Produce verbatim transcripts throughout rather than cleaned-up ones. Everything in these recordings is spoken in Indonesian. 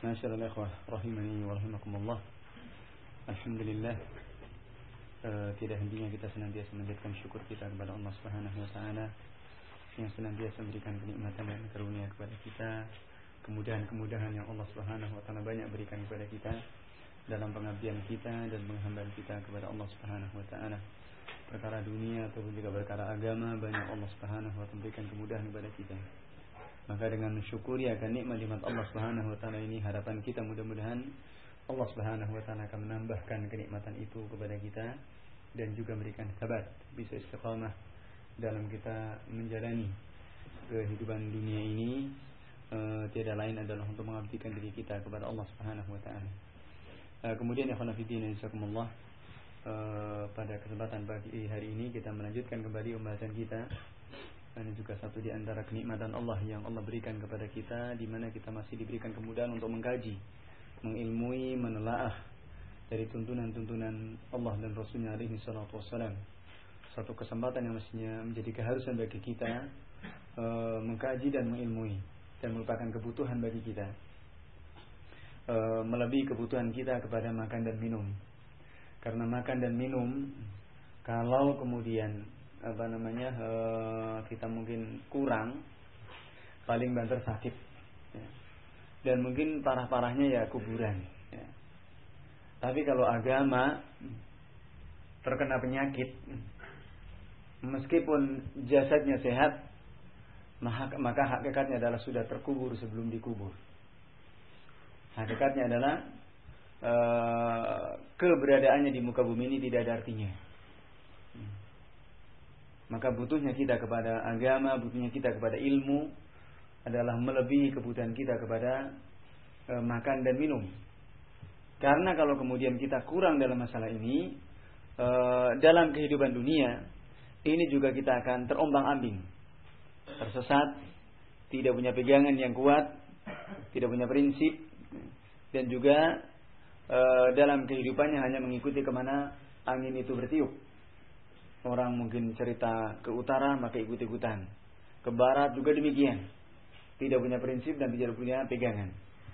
Masyaallah ikhwah rahimani wa rahimakumullah. Alhamdulillah, uh, tidak hentinya kita senantiasa menjadikan syukur kita kepada Allah Subhanahu wa taala yang senantiasa memberikan kenikmatan dan karunia kepada kita, kemudahan-kemudahan yang Allah Subhanahu wa taala banyak berikan kepada kita dalam pengabdian kita dan penghambaan kita kepada Allah Subhanahu wa taala. Perkara dunia ataupun juga perkara agama, banyak Allah Subhanahu wa taala berikan kemudahan kepada kita. Maka dengan mensyukuri akan nikmat-nikmat Allah Subhanahu wa taala ini, harapan kita mudah-mudahan Allah Subhanahu wa taala akan menambahkan kenikmatan itu kepada kita dan juga memberikan sabat, bisa istiqamah dalam kita menjalani kehidupan dunia ini. E, tiada lain adalah untuk mengabdikan diri kita kepada Allah Subhanahu wa taala. E, kemudian ya khonafidin insyaallah, e, pada kesempatan pagi hari ini kita melanjutkan kembali pembahasan kita. Ini juga satu di antara kenikmatan Allah yang Allah berikan kepada kita, di mana kita masih diberikan kemudahan untuk mengkaji, mengilmui, menelaah dari tuntunan-tuntunan Allah dan Rasulnya alaihi salatu wassalam. Satu kesempatan yang mestinya menjadi keharusan bagi kita, e, mengkaji dan mengilmui, dan merupakan kebutuhan bagi kita, e, melebihi kebutuhan kita kepada makan dan minum. Karena makan dan minum, kalau kemudian apa namanya uh, kita mungkin kurang, paling banter sakit, ya. Dan mungkin parah-parahnya ya kuburan, ya. Tapi kalau agama terkena penyakit, meskipun jasadnya sehat, maka, maka hakikatnya adalah sudah terkubur sebelum dikubur. Hakikatnya adalah uh, keberadaannya di muka bumi ini tidak ada artinya. Maka butuhnya kita kepada agama, butuhnya kita kepada ilmu adalah melebihi kebutuhan kita kepada e, makan dan minum. Karena kalau kemudian kita kurang dalam masalah ini, e, dalam kehidupan dunia ini juga kita akan terombang-ambing, tersesat, tidak punya pegangan yang kuat, tidak punya prinsip, dan juga e, dalam kehidupannya hanya mengikuti kemana angin itu bertiup. Orang mungkin cerita ke utara maka ikut-ikutan, ke barat juga demikian, tidak punya prinsip dan tidak punya pegangan.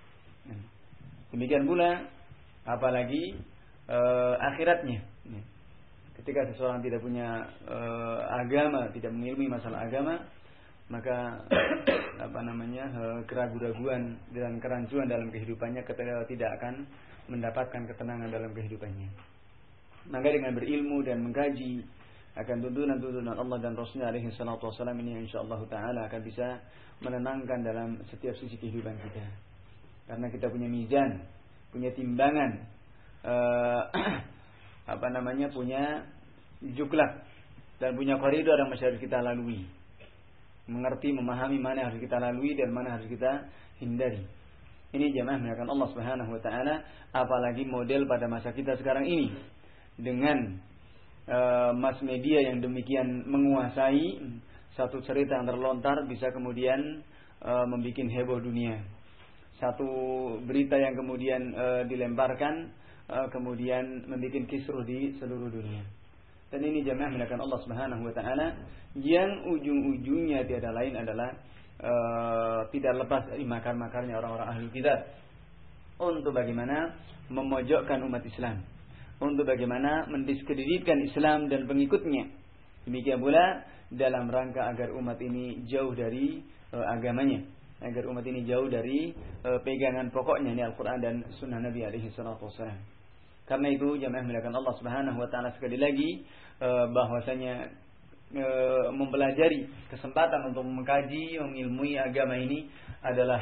Demikian pula apalagi e, akhiratnya. Ketika seseorang tidak punya e, agama, tidak mengilmui masalah agama, maka apa namanya e, keraguan-raguan dan kerancuan dalam kehidupannya ketika tidak akan mendapatkan ketenangan dalam kehidupannya. Maka dengan berilmu dan mengkaji akan tuntunan-tuntunan Allah dan Rasulnya alaihi salatu wassalam ini, insyaallah ta'ala akan bisa menenangkan dalam setiap sisi kehidupan kita. Karena kita punya mizan, punya timbangan, uh, apa namanya, punya juklat, dan punya koridor yang harus kita lalui. Mengerti, memahami mana yang harus kita lalui dan mana harus kita hindari. Ini jamaah menakan Allah Subhanahu wa taala, apalagi model pada masa kita sekarang ini dengan Uh, mass media yang demikian menguasai, satu cerita yang terlontar bisa kemudian uh, membuat heboh dunia. Satu berita yang kemudian uh, dilemparkan uh, kemudian membuat kisruh di seluruh dunia. Dan ini jamaah melakukan Allah Subhanahu wa taala yang ujung-ujungnya tiada lain adalah uh, tidak lepas dari makar-makarnya orang-orang ahli kitab untuk bagaimana memojokkan umat Islam, untuk bagaimana mendiskreditkan Islam dan pengikutnya. Demikian pula dalam rangka agar umat ini jauh dari uh, agamanya, agar umat ini jauh dari uh, pegangan pokoknya, ini Al-Quran dan Sunnah Nabi alaihi salatu wassalam. Karena itu jamaah melakukan Allah Subhanahu wa taala sekali lagi uh, bahwasanya uh, mempelajari kesempatan untuk mengkaji, mengilmui agama ini adalah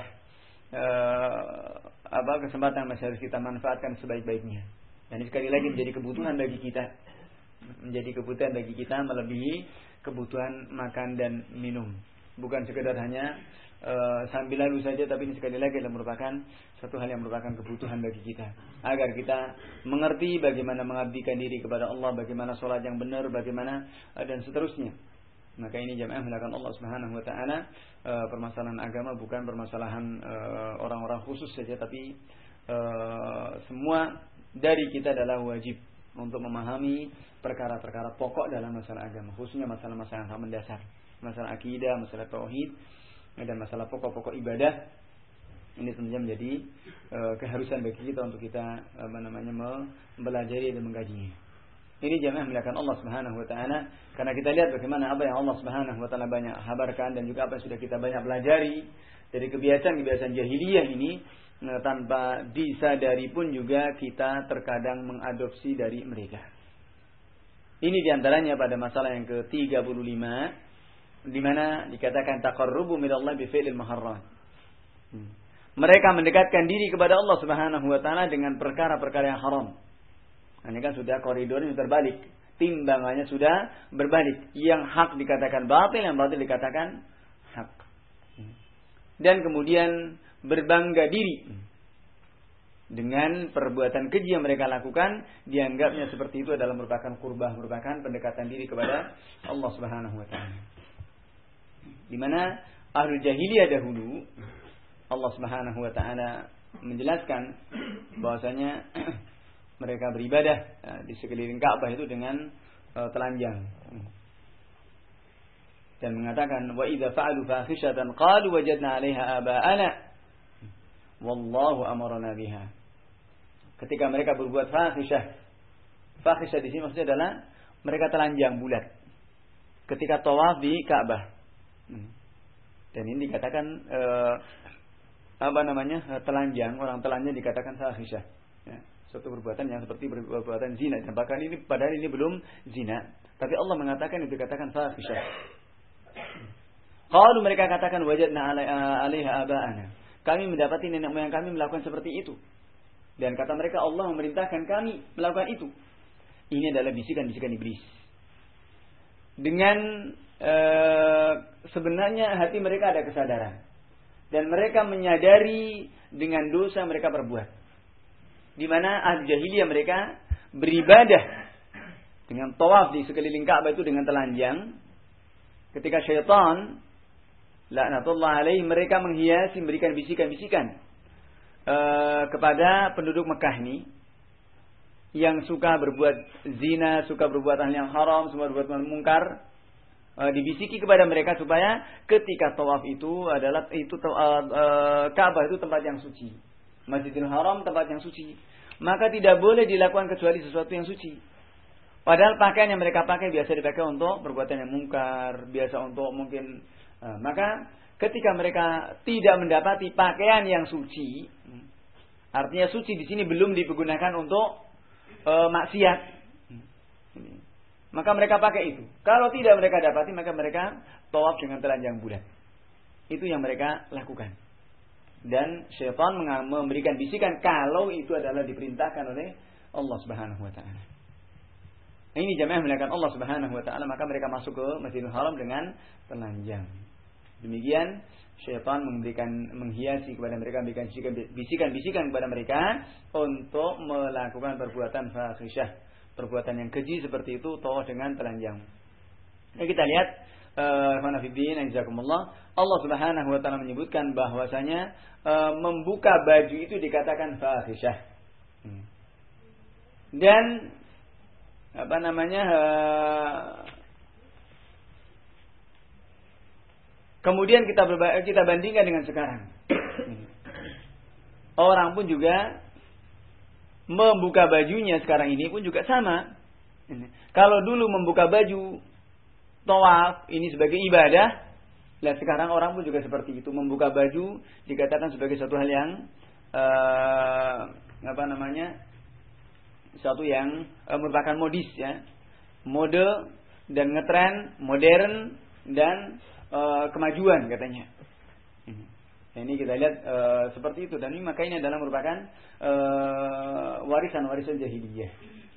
uh, apa kesempatan yang masih harus kita manfaatkan sebaik-baiknya. Dan ini sekali lagi menjadi kebutuhan bagi kita, menjadi kebutuhan bagi kita melebihi kebutuhan makan dan minum. Bukan sekedar hanya e, sambil lalu saja, tapi ini sekali lagi adalah merupakan satu hal yang merupakan kebutuhan bagi kita, agar kita mengerti bagaimana mengabdikan diri kepada Allah, bagaimana sholat yang benar, bagaimana e, dan seterusnya. Maka ini jamaah melakukan Allah Subhanahu wa taala, e, permasalahan agama bukan permasalahan e, orang-orang khusus saja, tapi e, semua dari kita adalah wajib untuk memahami perkara-perkara pokok dalam masalah agama, khususnya masalah-masalah yang mendasar, masalah akidah, masalah tauhid, dan masalah pokok-pokok ibadah Ini tentunya menjadi uh, keharusan bagi kita untuk kita apa namanya mempelajari dan mengkajinya. Ini jamaah melakukan Allah Subhanahu wa taala, karena kita lihat bagaimana apa yang Allah Subhanahu wa taala banyak habarkan dan juga apa yang sudah kita banyak pelajari dari kebiasaan-kebiasaan jahiliyah ini, nah, tanpa disadari pun juga kita terkadang mengadopsi dari mereka. Ini diantaranya pada masalah yang ke tiga puluh lima, di mana dikatakan taqarrubu minallahi bi fi'lil muharram. Hmm. Mereka mendekatkan diri kepada Allah Subhanahu wa taala dengan perkara-perkara yang haram. Ini kan sudah koridornya terbalik, timbangannya sudah berbalik. Yang hak dikatakan batil, yang batil dikatakan hak. Dan kemudian berbangga diri dengan perbuatan keji yang mereka lakukan, dianggapnya seperti itu adalah merupakan qurbah, merupakan pendekatan diri kepada Allah Subhanahu wa taala. Di mana ahlul jahiliyah dahulu Allah Subhanahu wa taala menjelaskan bahwasanya mereka beribadah uh, di sekeliling Ka'bah itu dengan uh, telanjang. Dan mengatakan wa idza fa'alu fahishatan qalu wajadna 'alaiha aba'ana wallahu amarna biha. Ketika mereka berbuat fahisyah. Fahisyah di sini maksudnya adalah mereka telanjang bulat ketika tawaf di Ka'bah. Dan ini dikatakan uh, apa namanya? telanjang, orang telanjang dikatakan fahisyah. Ya. Suatu perbuatan yang seperti perbuatan zina. Dan bahkan ini padahal ini belum zina, tapi Allah mengatakan itu dikatakan fahisyah. Kalau mereka katakan wajadna 'alaiha aba'ana. Kami mendapati nenek moyang kami melakukan seperti itu. Dan kata mereka Allah memerintahkan kami melakukan itu. Ini adalah bisikan-bisikan iblis. Dengan ee, sebenarnya hati mereka ada kesadaran. Dan mereka menyadari dengan dosa mereka perbuat. Di mana ahli jahiliyah mereka beribadah dengan tawaf di sekeliling Ka'bah itu dengan telanjang. Ketika syaitan laknatullah alaihi mereka menghiasi, memberikan bisikan-bisikan uh, kepada penduduk Mekah ini yang suka berbuat zina, suka berbuat hal yang haram, suka berbuat mungkar, uh, dibisiki kepada mereka supaya ketika tawaf itu adalah itu uh, uh, Ka'bah itu tempat yang suci. Masjidil Haram tempat yang suci, maka tidak boleh dilakukan kecuali sesuatu yang suci. Padahal pakaian yang mereka pakai biasa dipakai untuk perbuatan yang mungkar, biasa untuk mungkin uh, maka ketika mereka tidak mendapati pakaian yang suci, artinya suci di sini belum digunakan untuk uh, maksiat, maka mereka pakai itu. Kalau tidak mereka dapati, maka mereka tawaf dengan telanjang bulat. Itu yang mereka lakukan. Dan syaitan memberikan bisikan kalau itu adalah diperintahkan oleh Allah Subhanahu wa taala. Ini jamaah melakukan Allah Subhanahu wa taala, maka mereka masuk ke Masjidil Haram dengan telanjang. Demikian syaitan memberikan menghiasi kepada mereka, memberikan bisikan-bisikan kepada mereka untuk melakukan perbuatan fahisyah, perbuatan yang keji seperti itu, tawaf dengan telanjang. Nah, kita lihat uh, Allah Subhanahu wa taala menyebutkan bahwasanya uh, membuka baju itu dikatakan fahisyah. Hmm. Dan apa namanya uh, kemudian kita berba- kita bandingkan dengan sekarang. Orang pun juga membuka bajunya sekarang ini pun juga sama. Kalau dulu membuka baju tawaf ini sebagai ibadah, lah sekarang orang pun juga seperti itu, membuka baju dikatakan sebagai suatu hal yang uh, apa namanya? Suatu yang uh, merupakan modis ya. Mode dan ngetren, modern dan uh, kemajuan katanya. Ini kita lihat uh, seperti itu, dan ini maka ini adalah merupakan uh, warisan-warisan jahiliyah.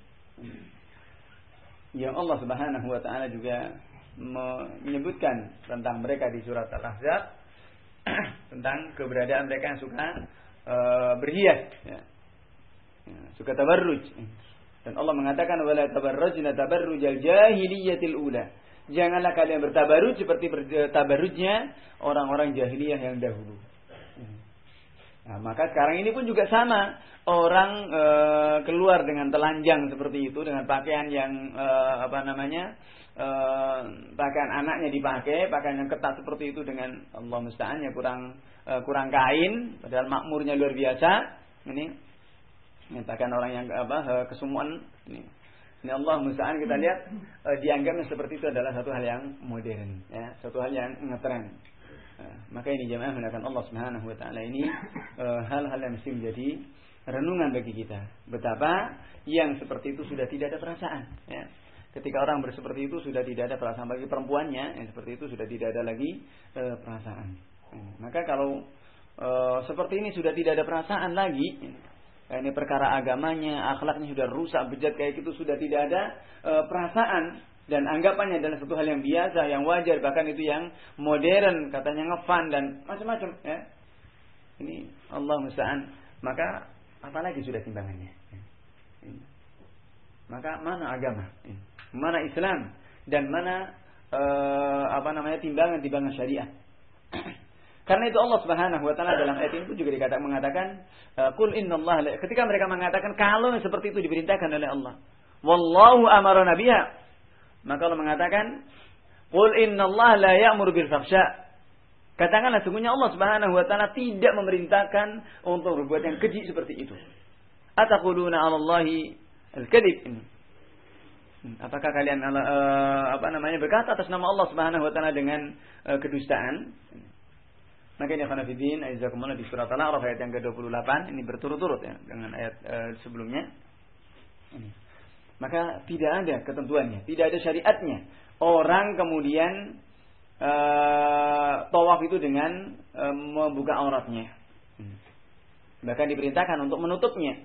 Yang Allah Subhanahu wa taala juga menyebutkan tentang mereka di surat Al-Ahzab tentang keberadaan mereka yang suka uh, berhias ya. Ya, suka tabarruj. Dan Allah mengatakan wala tabarrujna tabarrujal jahiliyatil ula. Janganlah kalian bertabarruj seperti tabarrujnya orang-orang jahiliyah yang dahulu. Nah, maka sekarang ini pun juga sama, orang e, keluar dengan telanjang seperti itu, dengan pakaian yang e, apa namanya, e, pakaian anaknya dipakai, pakaian yang ketat seperti itu dengan Allah musta'an ya kurang e, kurang kain, padahal makmurnya luar biasa. Ini menyatakan orang yang apa kesumuan ini. Ini Allah musta'an kita lihat e, dianggapnya seperti itu adalah satu hal yang modern, ya, satu hal yang ngetren. Nah, maka ini jemaah menggunakan Allah Subhanahu wa taala ini e, hal-hal yang mesti menjadi renungan bagi kita. Betapa yang seperti itu sudah tidak ada perasaan, ya. Ketika orang berseperti itu sudah tidak ada perasaan, bagi perempuannya yang seperti itu sudah tidak ada lagi e, perasaan. Hmm. Maka kalau e, seperti ini sudah tidak ada perasaan lagi, ya, ini perkara agamanya, akhlaknya sudah rusak, bejat kayak gitu, sudah tidak ada e, perasaan. Dan anggapannya adalah satu hal yang biasa, yang wajar, bahkan itu yang modern, katanya ngefan dan macam-macam. Ya. Ini Allah musta'an. Maka apalagi sudah timbangannya. Ya. Maka mana agama? Ya. Mana Islam? Dan mana uh, apa namanya timbangan-timbangan syariat? Karena itu Allah Subhanahu wa taala dalam ayat ini juga dikatakan mengatakan, "Qul innallaha," ketika mereka mengatakan kalau seperti itu diperintahkan oleh Allah. Wallahu amarana biha. Maka Allah mengatakan, "Qul innallaha la ya'muru bil fahsya." Katakanlah sesungguhnya Allah Subhanahu wa taala tidak memerintahkan untuk berbuat yang keji seperti itu. Ataquluna 'ala Allahi al-kadhib. Apakah kalian uh, apa namanya berkata atas nama Allah Subhanahu wa taala dengan uh, kedustaan? Maka ini akan fillah azakumullah di surat Al-A'raf ayat yang ke dua puluh delapan, ini berturut-turut ya dengan ayat uh, sebelumnya. Ini. Maka tidak ada ketentuannya, tidak ada syariatnya. Orang kemudian uh, tawaf itu dengan uh, membuka auratnya. Bahkan diperintahkan untuk menutupnya.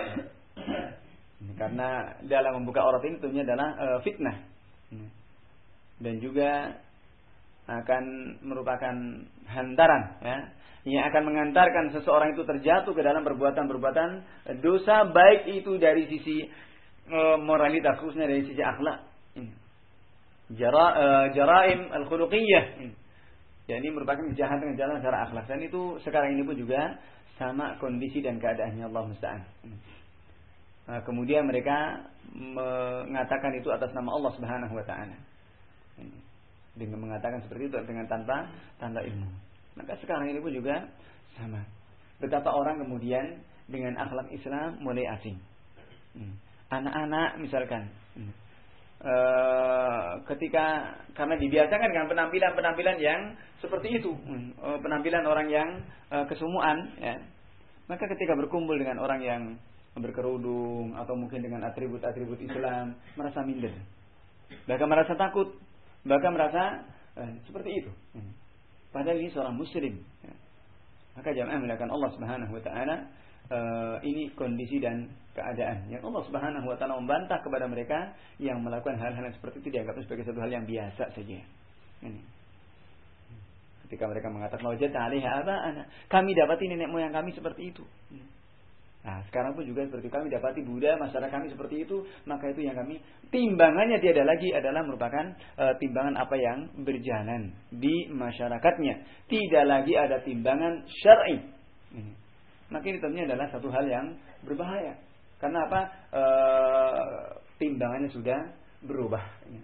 Karena dalam membuka aurat ini tentunya adalah uh, fitnah. Dan juga akan merupakan hantaran, ya, yang akan mengantarkan seseorang itu terjatuh ke dalam perbuatan-perbuatan dosa, baik itu dari sisi moralitas, khususnya dari sisi akhlak. Jara, uh, jaraim al-khuluqiyah. Ya, ini merupakan kejahatan kejahatan secara akhlak. Dan itu sekarang ini pun juga sama kondisi dan keadaannya, Allah musta'an. Nah, kemudian mereka mengatakan itu atas nama Allah Subhanahu wa taala. Dengan mengatakan seperti itu dengan tanpa tanpa ilmu. Maka sekarang ini pun juga sama. Betapa orang kemudian dengan akhlak Islam mulai asing. Anak-anak misalkan e, ketika karena dibiasakan dengan penampilan-penampilan yang seperti itu, e, penampilan orang yang e, kesumuan, ya, maka ketika berkumpul dengan orang yang berkerudung atau mungkin dengan atribut-atribut Islam, merasa minder, bahkan merasa takut, bahkan merasa e, seperti itu. Padahal ini seorang muslim, ya. Maka jamaah melakukan Allah Subhanahu wa taala, Uh, ini kondisi dan keadaan yang Allah Subhanahu wa taala membantah kepada mereka yang melakukan hal-hal yang seperti itu, dianggap sebagai satu hal yang biasa saja. Ini. Ketika mereka mengatakan wajadna 'alaiha aba'ana, kami dapati nenek moyang kami seperti itu. Nah, sekarang pun juga seperti kami dapati Buddha, masyarakat kami seperti itu, maka itu yang kami timbangannya tiada lagi adalah merupakan uh, timbangan apa yang berjalan di masyarakatnya. Tidak lagi ada timbangan syar'i. Ini. Maka ini tentunya adalah satu hal yang berbahaya. Karena apa? E, timbangannya sudah berubah.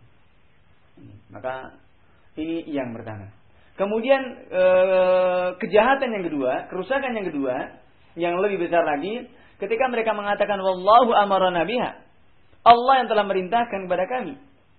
Maka ini yang pertama. Kemudian e, kejahatan yang kedua, kerusakan yang kedua, yang lebih besar lagi, ketika mereka mengatakan wallahu amarana biha, Allah yang telah merintahkan kepada kami.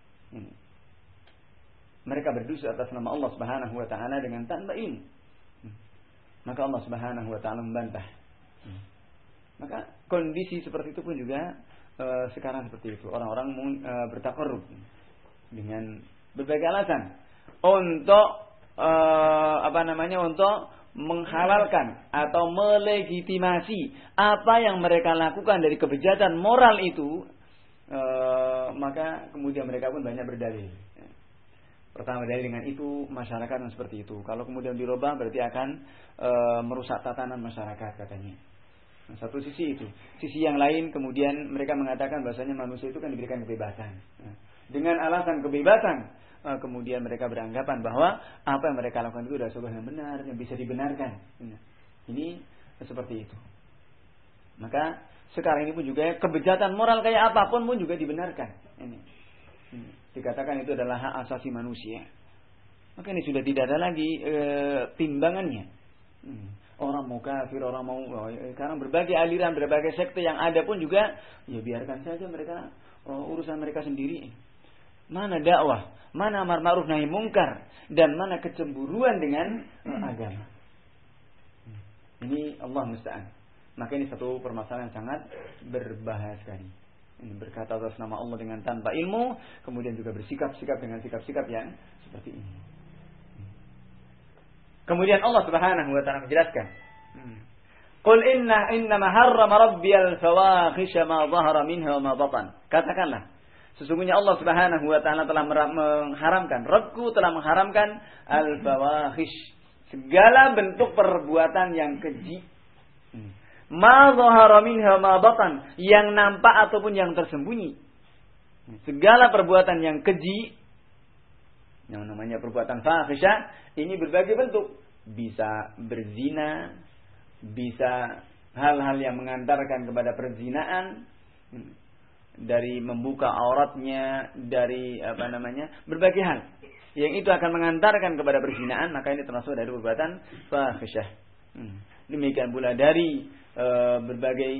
Mereka berdosa atas nama Allah Subhanahu wa taala dengan tanpa ini. Maka Allah Subhanahu wa taala membantah. Maka kondisi seperti itu pun juga e, sekarang seperti itu. Orang-orang e, bertakarrub dengan berbagai alasan untuk e, apa namanya untuk menghalalkan atau melegitimasi apa yang mereka lakukan dari kebejatan moral itu. E, maka kemudian mereka pun banyak berdalil. Pertama dalil dengan itu masyarakat yang seperti itu. Kalau kemudian dirubah berarti akan e, merusak tatanan masyarakat katanya. Nah, satu sisi itu. Sisi yang lain kemudian mereka mengatakan bahasanya manusia itu kan diberikan kebebasan. Nah, dengan alasan kebebasan e, kemudian mereka beranggapan bahwa apa yang mereka lakukan itu adalah sesuatu yang benar, yang bisa dibenarkan. Nah, ini seperti itu. Maka sekarang ini pun juga kebejatan moral kayak apapun pun juga dibenarkan. Ini, ini dikatakan itu adalah hak asasi manusia. Maka ini sudah tidak ada lagi e, timbangannya. Hmm. Orang mau kafir, orang mau oh, sekarang berbagai aliran, berbagai sekte yang ada pun juga ya biarkan saja mereka oh, urusan mereka sendiri. Mana dakwah, mana amar ma'ruf nahi mungkar, dan mana kecemburuan dengan uh, agama. Ini Allah musta'an. Maka ini satu permasalahan yang sangat berbahaya sekali. Ini berkata atas nama Allah dengan tanpa ilmu, kemudian juga bersikap-sikap dengan sikap-sikap yang seperti ini. Kemudian Allah Subhanahu wa taala menjelaskan, "Qul inna innama harrama rabbiyal fawahisha ma dhahara minha wa ma batan." Katakanlah, sesungguhnya Allah Subhanahu wa taala telah mengharamkan, Rabbku telah mengharamkan al-fawahish, segala bentuk perbuatan yang keji. Ma dhahara minha ma batan, yang nampak ataupun yang tersembunyi. Segala perbuatan yang keji, yang namanya perbuatan fahisyah, ini berbagai bentuk. Bisa berzina, bisa hal-hal yang mengantarkan kepada perzinaan, dari membuka auratnya, dari apa namanya, berbagai hal yang itu akan mengantarkan kepada perzinaan, maka ini termasuk dari perbuatan fahisyah. Hmm. Demikian pula dari uh, berbagai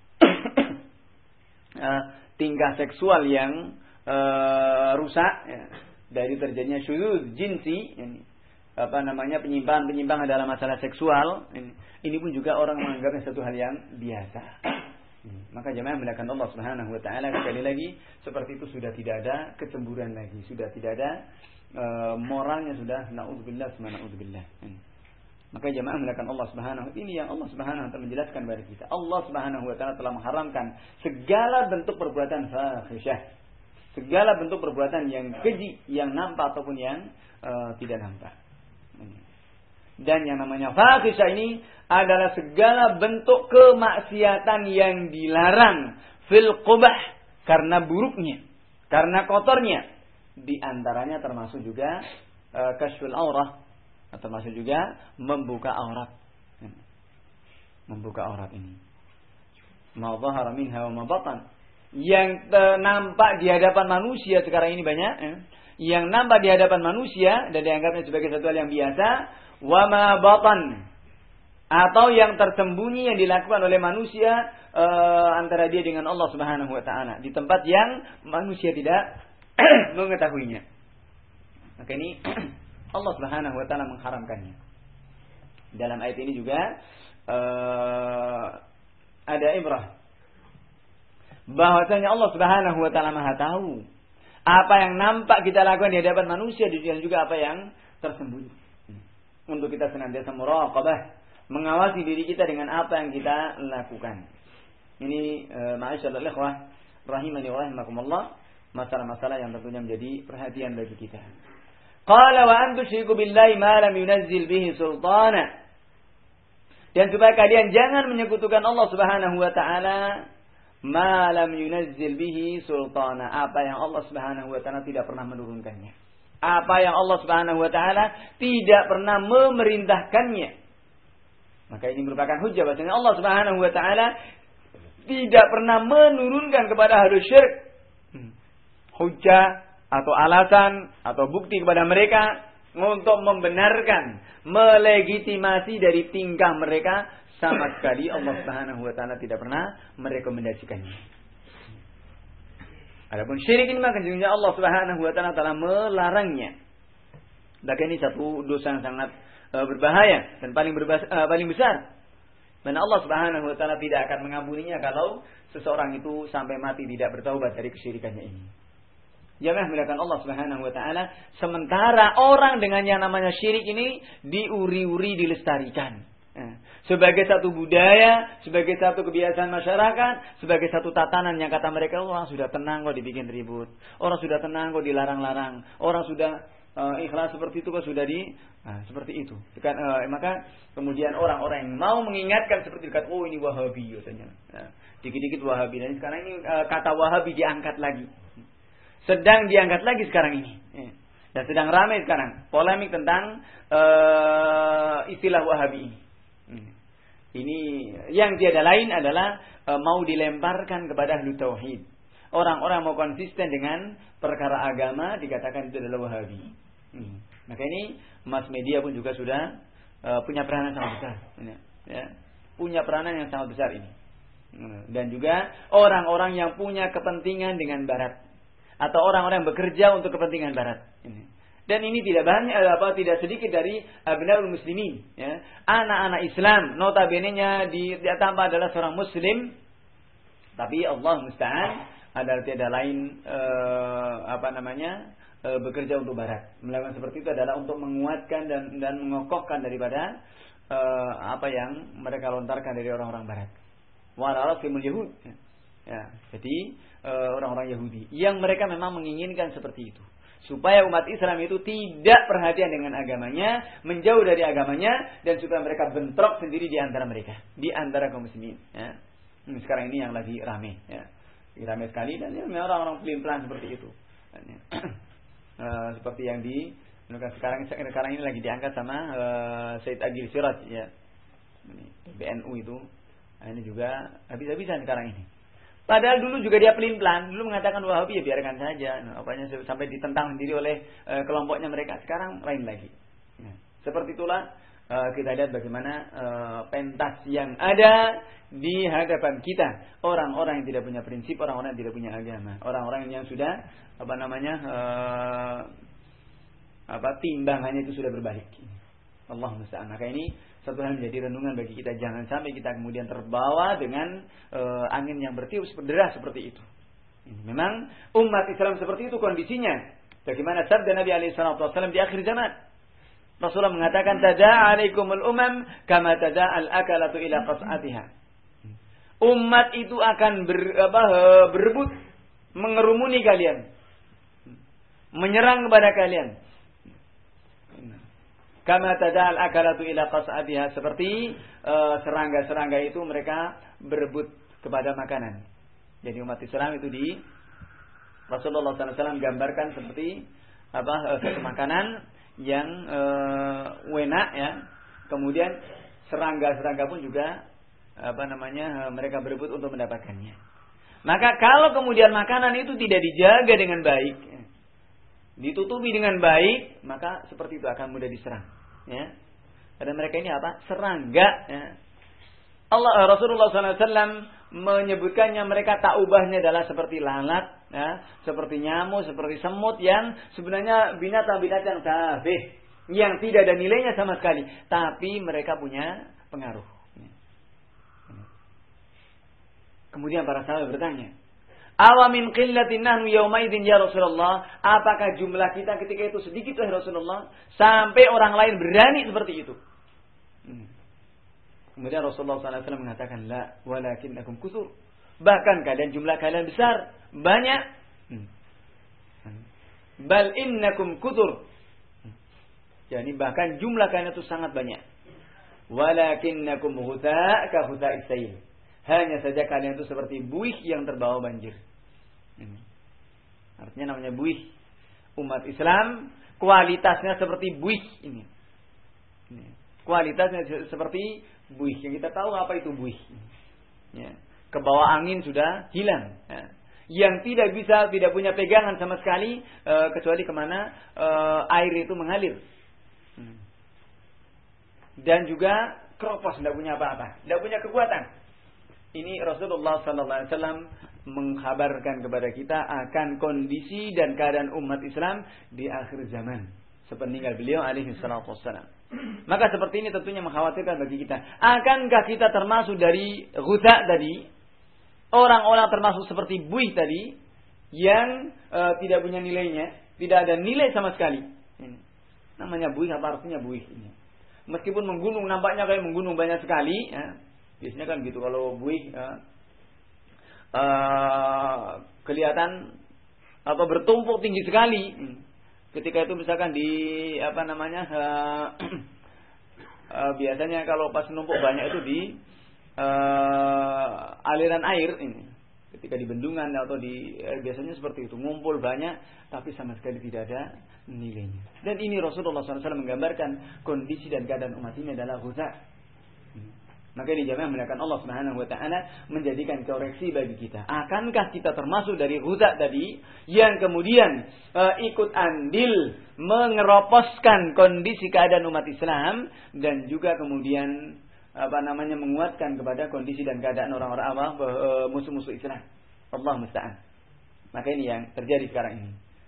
uh, tingkah seksual yang uh, rusak, ya, dari terjadinya syuzuz jinsi, ini, apa namanya, penyimpangan-penyimpangan dalam masalah seksual, ini, ini pun juga orang menganggapnya satu hal yang biasa. Maka jemaah melakukan Allah Subhanahu wa taala, sekali lagi seperti itu sudah tidak ada kecemburuan lagi, sudah tidak ada e, moralnya, sudah naudzubillah summa naudzubillah. Maka jemaah melakukan Allah Subhanahu, ini yang Allah Subhanahu wa taala menjelaskan kepada kita. Allah Subhanahu wa taala telah mengharamkan segala bentuk perbuatan fahisyah, segala bentuk perbuatan yang keji, yang nampak ataupun yang e, tidak nampak. Dan yang namanya fahisyah ini adalah segala bentuk kemaksiatan yang dilarang fil qubah, karena buruknya, karena kotornya. Di antaranya termasuk juga uh, kasyful aurah, termasuk juga membuka aurat. Membuka aurat ini. Ma dhahara minha wa ma batan. Yang nampak di hadapan manusia sekarang ini banyak, eh? Yang nampak di hadapan manusia dan dianggapnya sebagai satu hal yang biasa, wa ma batan, atau yang tersembunyi yang dilakukan oleh manusia e, antara dia dengan Allah Subhanahu wa taala di tempat yang manusia tidak mengetahuinya. Maka ini Allah Subhanahu wa taala mengharamkannya. Dalam ayat ini juga e, ada ibrah bahwasanya Allah Subhanahu wa taala Maha tahu apa yang nampak kita lakukan di hadapan manusia dan juga apa yang tersembunyi. Untuk kita senantiasa muraqabah, mengawasi diri kita dengan apa yang kita lakukan. Ini e, ma'asyiral ikhwah rahimani wa rahimakumullah, masalah-masalah yang tentunya menjadi perhatian bagi kita. Qala wa an tusyriku billahi ma lam yunazzil bihi sultana. Dan supaya kalian jangan menyekutukan Allah Subhanahu wa taala ma lam yunazzil bihi sultana, apa yang Allah Subhanahu wa taala tidak pernah menurunkannya. Apa yang Allah Subhanahu wa taala tidak pernah memerintahkannya. Maka ini merupakan hujjah bahwasanya Allah Subhanahu wa taala tidak pernah menurunkan kepada ahlus syirik hujjah atau alasan atau bukti kepada mereka untuk membenarkan, melegitimasi dari tingkah mereka. Sama sekali Allah Subhanahu wa taala tidak pernah merekomendasikannya. Adapun syirik ini maka sesungguhnya Allah Subhanahu wa taala telah melarangnya. Maka ini satu dosa yang sangat uh, berbahaya dan paling berbahaya, uh, paling besar. Dan Allah Subhanahu wa taala tidak akan mengampuninya kalau seseorang itu sampai mati tidak bertaubat dari kesyirikannya ini. Jangan melakukan Allah Subhanahu wa taala sementara orang dengan yang namanya syirik ini diuri-uri, dilestarikan. Sebagai satu budaya, sebagai satu kebiasaan masyarakat, sebagai satu tatanan yang kata mereka, orang sudah tenang kok dibikin ribut, orang sudah tenang kok dilarang-larang, orang sudah uh, ikhlas seperti itu kok sudah di nah, seperti itu. Kan, uh, maka kemudian orang-orang yang mau mengingatkan seperti itu, oh ini Wahabi katanya, nah, dikit-dikit Wahabi. Dan sekarang ini uh, kata Wahabi diangkat lagi, sedang diangkat lagi sekarang ini, dan sedang ramai sekarang polemik tentang uh, istilah Wahabi ini. Ini yang tiada lain adalah e, mau dilemparkan kepada ahli tauhid. Orang-orang mau konsisten dengan perkara agama dikatakan itu adalah Wahabi. Hmm. Maka ini mass media pun juga sudah e, punya peranan yang sangat besar. Ya. Punya peranan yang sangat besar ini. Dan juga orang-orang yang punya kepentingan dengan Barat atau orang-orang yang bekerja untuk kepentingan Barat. Ini. Dan ini tidak banyak apa tidak sedikit dari abnaul muslimin, ya. Anak-anak Islam, notabene-nya di dia tanpa adalah seorang muslim, tapi Allah musta'an adalah tiada lain eh, apa namanya eh, bekerja untuk Barat. Melakukan seperti itu adalah untuk menguatkan dan dan mengokohkan daripada eh, apa yang mereka lontarkan dari orang-orang Barat. Wa'alasimul Yahud. Ya, jadi uh, orang-orang Yahudi yang mereka memang menginginkan seperti itu, supaya umat Islam itu tidak perhatian dengan agamanya, menjauh dari agamanya, dan supaya mereka bentrok sendiri di antara mereka, di antara kaum muslimin. Ya. Hmm, sekarang ini yang lagi rame, ya, rame sekali, dan ya, orang-orang pelin-pelan seperti itu. Dan, ya. uh, seperti yang di sekarang sekarang ini lagi diangkat sama uh, Said Agil Siraj, ya, B N U itu. Ini juga habis-habisan sekarang ini. Padahal dulu juga dia pelin-pelan, dulu mengatakan Wahabi ya biarkan saja, nah, apanya sampai ditentang sendiri oleh e, kelompoknya mereka. Sekarang lain lagi. Ya. Seperti itulah e, kita lihat bagaimana e, pentas yang ada di hadapan kita, orang-orang yang tidak punya prinsip, orang-orang yang tidak punya agama, orang-orang yang sudah apa namanya e, apa timbangannya itu sudah berbalik. Allah musta'an. Maka ini satu hal menjadi renungan bagi kita, jangan sampai kita kemudian terbawa dengan e, angin yang bertiup deras seperti itu. Memang umat Islam seperti itu kondisinya. Bagaimana sabda Nabi alaihi salatu wasallam di akhir zaman? Rasulullah mengatakan tada'alaikumul umam kama tada'al akalatu ila qas'atiha. Umat itu akan ber, apa, berebut mengerumuni kalian, menyerang kepada kalian. Kama tada'al akalatu ila qas'atiha, seperti uh, serangga-serangga itu mereka berebut kepada makanan. Jadi umat Islam itu di Rasulullah sallallahu alaihi wasallam gambarkan seperti apa uh, satu makanan yang uh, enak, ya. Kemudian serangga-serangga pun juga apa namanya uh, mereka berebut untuk mendapatkannya. Maka kalau kemudian makanan itu tidak dijaga dengan baik, ditutupi dengan baik, maka seperti itu akan mudah diserang, ya. Dan mereka ini apa? Serangga, ya. Allah Rasulullah sallallahu alaihi wasallam menyebutkannya, mereka tak ubahnya adalah seperti lalat, ya, seperti nyamuk, seperti semut yang sebenarnya binatang-binatang tafih yang tidak ada nilainya sama sekali, tapi mereka punya pengaruh. Kemudian para sahabat bertanya, awamin qillatin nahnu yaumaidin ya Rasulullah, apakah jumlah kita ketika itu sedikit wahai Rasulullah sampai orang lain berani seperti itu? Hmm. Kemudian Rasulullah sallallahu alaihi wasallam mengatakan, la walakinnakum kutsur, bahkan kalian jumlah kalian besar, banyak. Hmm. Bal innakum kutsur, jadi bahkan jumlah kalian itu sangat banyak. Walakinnakum hutha ka hutha'is sayl, hanya saja kalian itu seperti buih yang terbawa banjir. Ini. Artinya namanya buih. Umat Islam kualitasnya seperti buih ini. Ini. Kualitasnya seperti buih. Yang kita tahu apa itu buih. Ya. Kebawa angin sudah hilang. Ya. Yang tidak bisa, tidak punya pegangan sama sekali e, kecuali kemana e, air itu mengalir. Hmm. Dan juga keropos, tidak punya apa-apa, tidak punya kekuatan. Ini Rasulullah sallallahu alaihi wasallam mengkhabarkan kepada kita akan kondisi dan keadaan umat Islam di akhir zaman sepeninggal beliau alaihi salatu wassalam. Maka seperti ini tentunya mengkhawatirkan bagi kita. Akankah kita termasuk dari ghutha tadi, orang-orang termasuk seperti buih tadi yang e, tidak punya nilainya, tidak ada nilai sama sekali. Ini namanya buih. Apa artinya buih ini? Meskipun menggunung, nampaknya kayak menggunung banyak sekali, ya. Biasanya kan gitu, kalau buih uh, uh, kelihatan apa bertumpuk tinggi sekali. Ketika itu misalkan di apa namanya uh, uh, biasanya kalau pas numpuk banyak itu di uh, aliran air ini. Ketika di bendungan atau di eh, biasanya seperti itu, ngumpul banyak tapi sama sekali tidak ada nilainya. Dan ini Rasulullah sallallahu alaihi wasallam menggambarkan kondisi dan keadaan umat ini adalah ghutha. Maka ini jamaah melakukan Allah Subhanahu wa taala menjadikan koreksi bagi kita. Akankah kita termasuk dari huzat tadi yang kemudian uh, ikut andil mengeroposkan kondisi keadaan umat Islam dan juga kemudian apa namanya menguatkan kepada kondisi dan keadaan orang-orang awam uh, musuh-musuh Islam. Allah musta'an. Maka ini yang terjadi sekarang ini.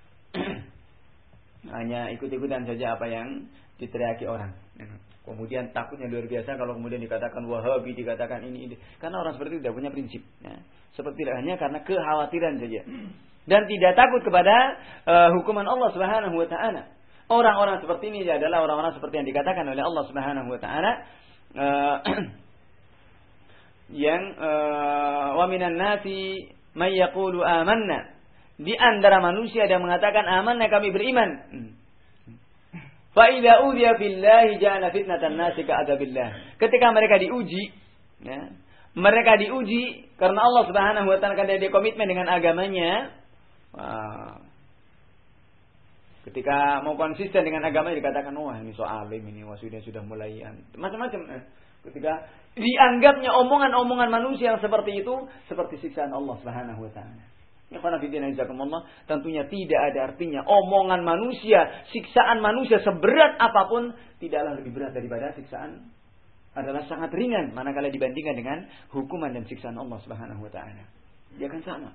Hanya ikut-ikutan saja apa yang diteriaki orang. Kemudian takutnya luar biasa kalau kemudian dikatakan Wahabi, dikatakan ini, ini. Karena orang seperti itu tidak punya prinsip. Ya. Seperti hanya karena kekhawatiran saja. Dan tidak takut kepada uh, hukuman Allah Subhanahu wa taala. Orang-orang seperti ini adalah orang-orang seperti yang dikatakan oleh Allah Subhanahu wa taala uh, yang uh, wa minan nasi may yaqulu amanna. Di antara manusia ada yang mengatakan amanna, kami beriman. Fa idza udiya billahi ja'ala fitnatan nasi ka'adabillah. Ketika mereka diuji, ya, mereka diuji karena Allah Subhanahu wa taala karena dia komitmen dengan agamanya. Wah. Ketika mau konsisten dengan agamanya dikatakan wah ini so alim ini, wah sudah sudah mulai macam-macam. Ketika dianggapnya omongan-omongan manusia yang seperti itu seperti siksaan Allah Subhanahu wa taala. Ya karena fitnah jazakumullah, tentunya tidak ada artinya omongan manusia, siksaan manusia seberat apapun tidaklah lebih berat daripada siksaan, adalah sangat ringan manakala dibandingkan dengan hukuman dan siksaan Allah Subhanahu wa taala. Dia akan sama.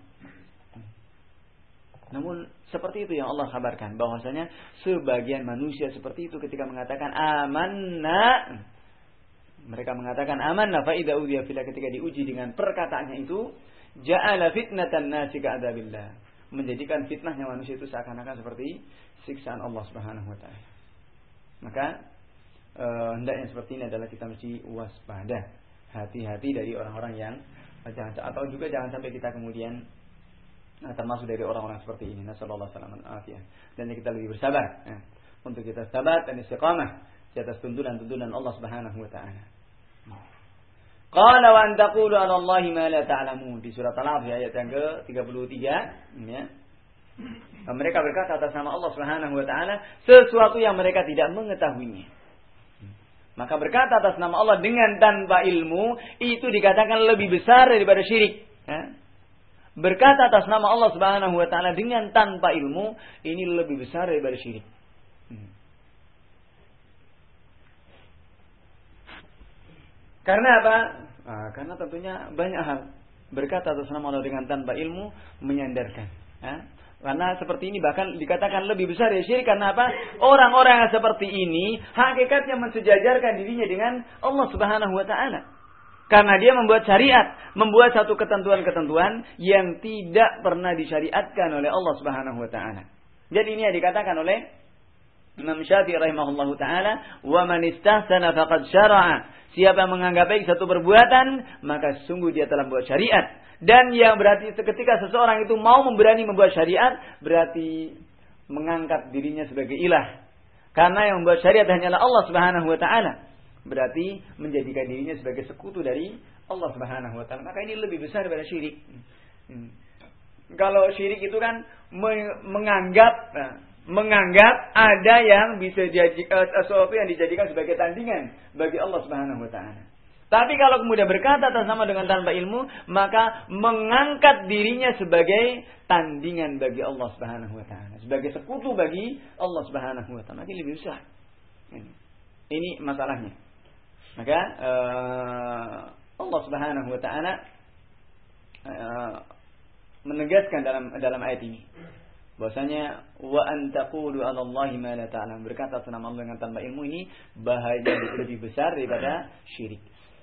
Namun seperti itu yang Allah kabarkan bahwasanya sebagian manusia seperti itu ketika mengatakan amanna, mereka mengatakan amanna fa idza udiya fillah, ketika diuji dengan perkataannya itu ja'ala fitnatan nasi ka'adabillah, menjadikan fitnahnya manusia itu seakan-akan seperti siksaan Allah Subhanahu wa taala. Maka e, hendaknya seperti ini adalah kita mesti waspada, hati-hati dari orang-orang yang jangan, atau juga jangan sampai kita kemudian nah, termasuk dari orang-orang seperti ini. Nasallallahu alaihi wasallam. Dan kita lebih bersabar ya, untuk kita sabar dan istiqamah di atas tuntunan-tuntunan Allah Subhanahu wa taala. Qala wa an taqulu 'ala Allahi ma la ta'lamun, di surat Al-A'raf ayat yang ke tiga puluh tiga ya. Mereka berkata atas nama Allah Subhanahu wa taala sesuatu yang mereka tidak mengetahuinya. Maka berkata atas nama Allah dengan tanpa ilmu itu dikatakan lebih besar daripada syirik ya. Berkata atas nama Allah Subhanahu wa taala dengan tanpa ilmu ini lebih besar daripada syirik. Karena apa? Nah, karena tentunya banyak hal. Berkata atas nama Allah dengan tanpa ilmu menyandarkan. Ya? Karena seperti ini bahkan dikatakan lebih besar dari syirik. Karena apa? Orang-orang yang seperti ini hakikatnya mensejajarkan dirinya dengan Allah Subhanahu wa taala. Karena dia membuat syariat, membuat satu ketentuan-ketentuan yang tidak pernah disyariatkan oleh Allah Subhanahu wa taala. Jadi ini yang dikatakan oleh Imam Syafi'i rahimahullahu taala, "Wa man istahsana faqad syara'a." Siapa yang menganggap baik satu perbuatan, maka sungguh dia telah membuat syariat. Dan yang berarti ketika seseorang itu mau memberani membuat syariat, berarti mengangkat dirinya sebagai ilah. Karena yang membuat syariat hanyalah Allah Subhanahu wa taala. Berarti menjadikan dirinya sebagai sekutu dari Allah Subhanahu wa taala. Maka ini lebih besar daripada syirik. Hmm. Kalau syirik itu kan menganggap nah, menganggap ada yang bisa jadi uh, sesuatu yang dijadikan sebagai tandingan bagi Allah Subhanahu wa taala. Tapi kalau kemudian berkata atas nama dengan tanpa ilmu, maka mengangkat dirinya sebagai tandingan bagi Allah Subhanahu wa taala, sebagai sekutu bagi Allah Subhanahu wa taala. Ini lebih besar. Ini, ini masalahnya. Maka uh, Allah Subhanahu wa taala uh, menegaskan dalam dalam ayat ini bahwasanya wa an taqulu 'ala Allahi ma la ta'lam, berkata atas nama Allah dengan tanpa ilmu ini bahayanya lebih besar daripada syirik.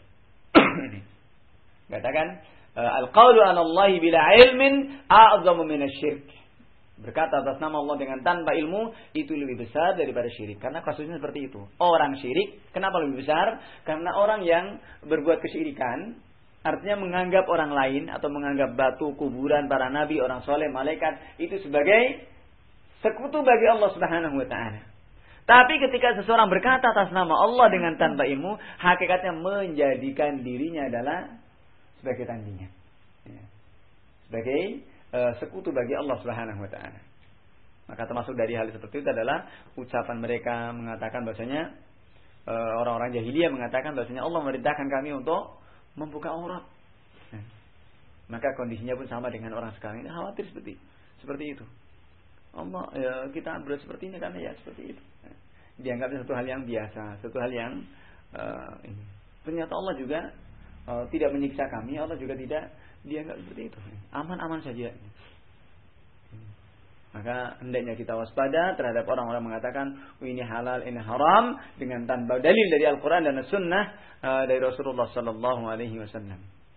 Katakan al-qaulu 'ala Allahi bila ilmin a'zamu min asy-syirk. Berkata atas nama Allah dengan tanpa ilmu itu lebih besar daripada syirik. Karena kasusnya seperti itu. Orang syirik kenapa lebih besar? Karena orang yang berbuat kesyirikan, artinya menganggap orang lain atau menganggap batu, kuburan, para nabi, orang soleh, malaikat itu sebagai sekutu bagi Allah Subhanahu wa taala. Tapi ketika seseorang berkata atas nama Allah dengan tanpa ilmu, hakikatnya menjadikan dirinya adalah sebagai tandingan. Ya. Sebagai uh, sekutu bagi Allah Subhanahu wa taala. Maka termasuk dari hal seperti itu adalah ucapan mereka mengatakan bahasanya orang-orang jahiliyah mengatakan bahwasanya Allah memerintahkan kami untuk membuka aurat. Nah, maka kondisinya pun sama dengan orang sekarang ini, khawatir seperti seperti itu. Allah ya, kita berat seperti ini karena ya seperti itu. Nah, dianggap satu hal yang biasa, satu hal yang uh, ini. Ternyata Allah juga uh, tidak menyiksa kami, Allah juga tidak dianggap seperti itu. Aman-aman saja. Maka hendaknya kita waspada terhadap orang-orang mengatakan oh, ini halal, ini haram dengan tanpa dalil dari Al-Quran dan As-Sunnah uh, dari Rasulullah Sallallahu Alaihi Wasallam.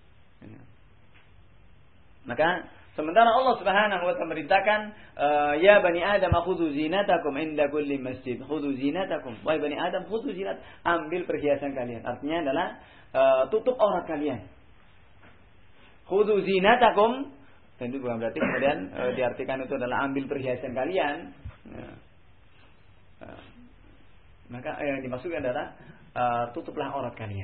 Maka sementara Allah Subhanahu Wa Taala memerintahkan uh, ya bani Adam khudhu zinatakum inda kulli masjid, khudhu zinatakum, wahai bani Adam khudhu zinat, ambil perhiasan kalian. Artinya adalah uh, tutup aurat kalian. Khudhu zinatakum, dan itu bukan berarti kemudian e, diartikan itu adalah ambil perhiasan kalian. Nah, e, maka e, yang dimaksudkan adalah e, tutuplah aurat kalian.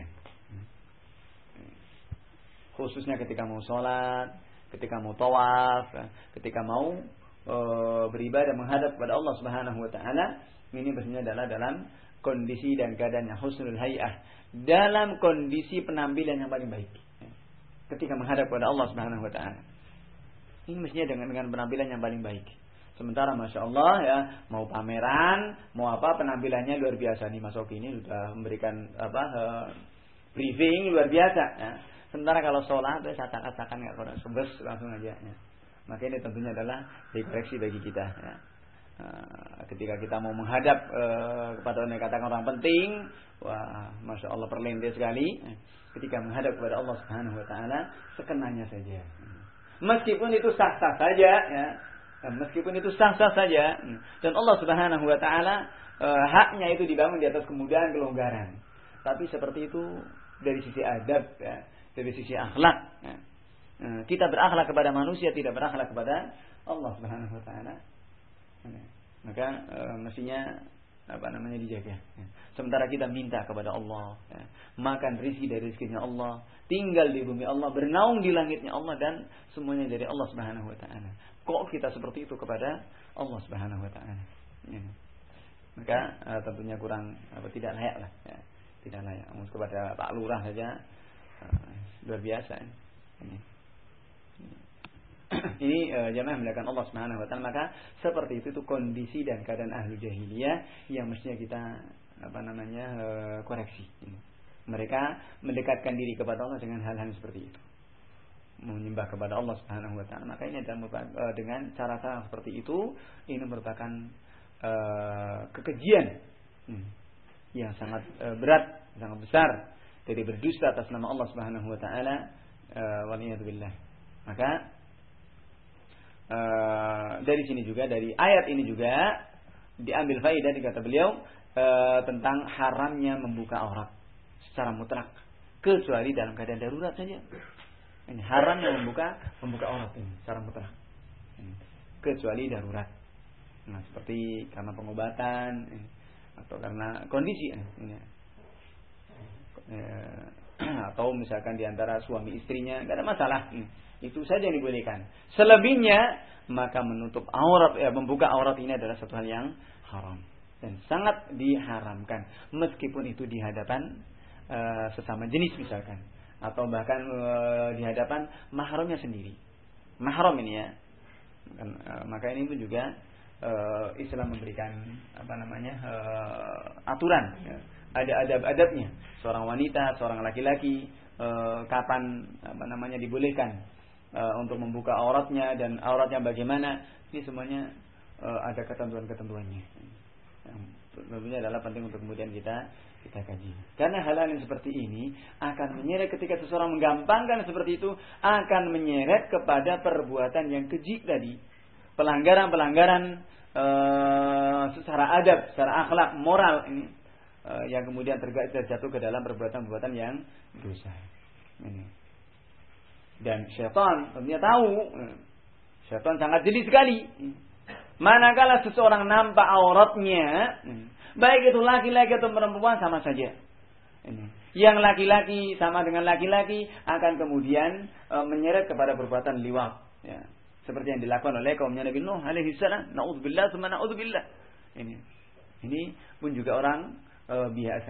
Khususnya ketika mau sholat, ketika mau tawaf, ketika mau e, beribadah menghadap kepada Allah Subhanahu Wa Taala. Ini maksudnya adalah dalam kondisi dan keadaan yang husnul hay'ah, dalam kondisi penampilan yang paling baik. Ketika menghadap kepada Allah Subhanahu Wa Taala. Ini mestinya dengan dengan penampilan yang paling baik. Sementara masya Allah ya, mau pameran, mau apa penampilannya luar biasa nih, Mas Oki ini sudah memberikan apa uh, briefing luar biasa. Ya. Sementara kalau sholat, ya acak-acakan nggak kurang sebes langsung aja. Ya. Maka ini tentunya adalah dikoreksi bagi kita. Ya. Uh, ketika kita mau menghadap uh, kepada orang yang katakan orang penting, wah masya Allah perlente sekali. Ketika menghadap kepada Allah Subhanahu Wa Taala, sekenanya saja. Meskipun itu sah-sah saja, ya, meskipun itu sah-sah saja, dan Allah Subhanahu Wa Taala e, haknya itu dibangun di atas kemudahan, kelonggaran. Tapi seperti itu dari sisi adab, ya, dari sisi akhlak. Ya. E, kita berakhlak kepada manusia, tidak berakhlak kepada Allah Subhanahu Wa Taala. Ya. Maka e, mestinya apa namanya dijaga. Ya. Sementara kita minta kepada Allah, ya, makan rezeki dari rezekinya Allah, tinggal di bumi Allah, bernaung di langitnya Allah, dan semuanya dari Allah Subhanahu Wa Taala. Kok kita seperti itu kepada Allah Subhanahu Wa Taala? Ya. Maka uh, tentunya kurang apa tidak layak lah, ya. Tidak layak. Mus kepada Pak Lurah saja uh, luar biasa. Ya. Ini, ini uh, jamaah melakukan Allah Subhanahu Wa Taala. Maka seperti itu itu kondisi dan keadaan ahlu jahiliyah yang mestinya kita apa namanya uh, koreksi. Ini. Mereka mendekatkan diri kepada Allah dengan hal-hal seperti itu, menyembah kepada Allah Subhanahu Wa Taala. Maka ini adalah uh, dengan cara-cara seperti itu, ini merupakan uh, kekejian hmm, yang sangat uh, berat, sangat besar dari berdusta atas nama Allah Subhanahu Wa Taala. Uh, Waliyadzubillah. Maka uh, dari sini juga, dari ayat ini juga diambil faedah, dikata beliau uh, tentang haramnya membuka aurat secara mutlak kecuali dalam keadaan darurat saja. Ini haram yang membuka membuka aurat ini secara mutlak. Ini, kecuali darurat. Nah, seperti karena pengobatan ini, atau karena kondisi ini. E, atau misalkan diantara suami istrinya enggak ada masalah. Ini, itu saja yang dibolehkan. Selebihnya maka menutup aurat, ya, membuka aurat ini adalah satu hal yang haram dan sangat diharamkan meskipun itu di hadapan Uh, sesama jenis misalkan, atau bahkan uh, di hadapan mahramnya sendiri, mahram ini ya. Maka, uh, maka ini pun juga uh, Islam memberikan apa namanya uh, aturan, ya. Ada adab-adabnya. Seorang wanita, seorang laki-laki uh, kapan apa namanya dibolehkan uh, untuk membuka auratnya dan auratnya bagaimana, ini semuanya uh, ada ketentuan-ketentuannya. Yang tentunya adalah penting untuk kemudian kita kita kaji. Karena hal-hal yang seperti ini akan menyeret, ketika seseorang menggampangkan seperti itu, akan menyeret kepada perbuatan yang keji tadi. Pelanggaran-pelanggaran e, secara adab, secara akhlak, moral ini e, yang kemudian terjatuh ke dalam perbuatan-perbuatan yang dosa. Ini. Dan syaitan tentunya tahu, syaitan sangat jeli sekali. Manakala seseorang nampak auratnya, baik itu laki-laki atau perempuan sama saja. Ini. Yang laki-laki sama dengan laki-laki akan kemudian e, menyeret kepada perbuatan liwat. Ya. Seperti yang dilakukan oleh kaumnya Nabi Nuh alaihi salam. Na'udzubillah, tsumma na'udzubillah. Ini. Ini pun juga orang e, biasa.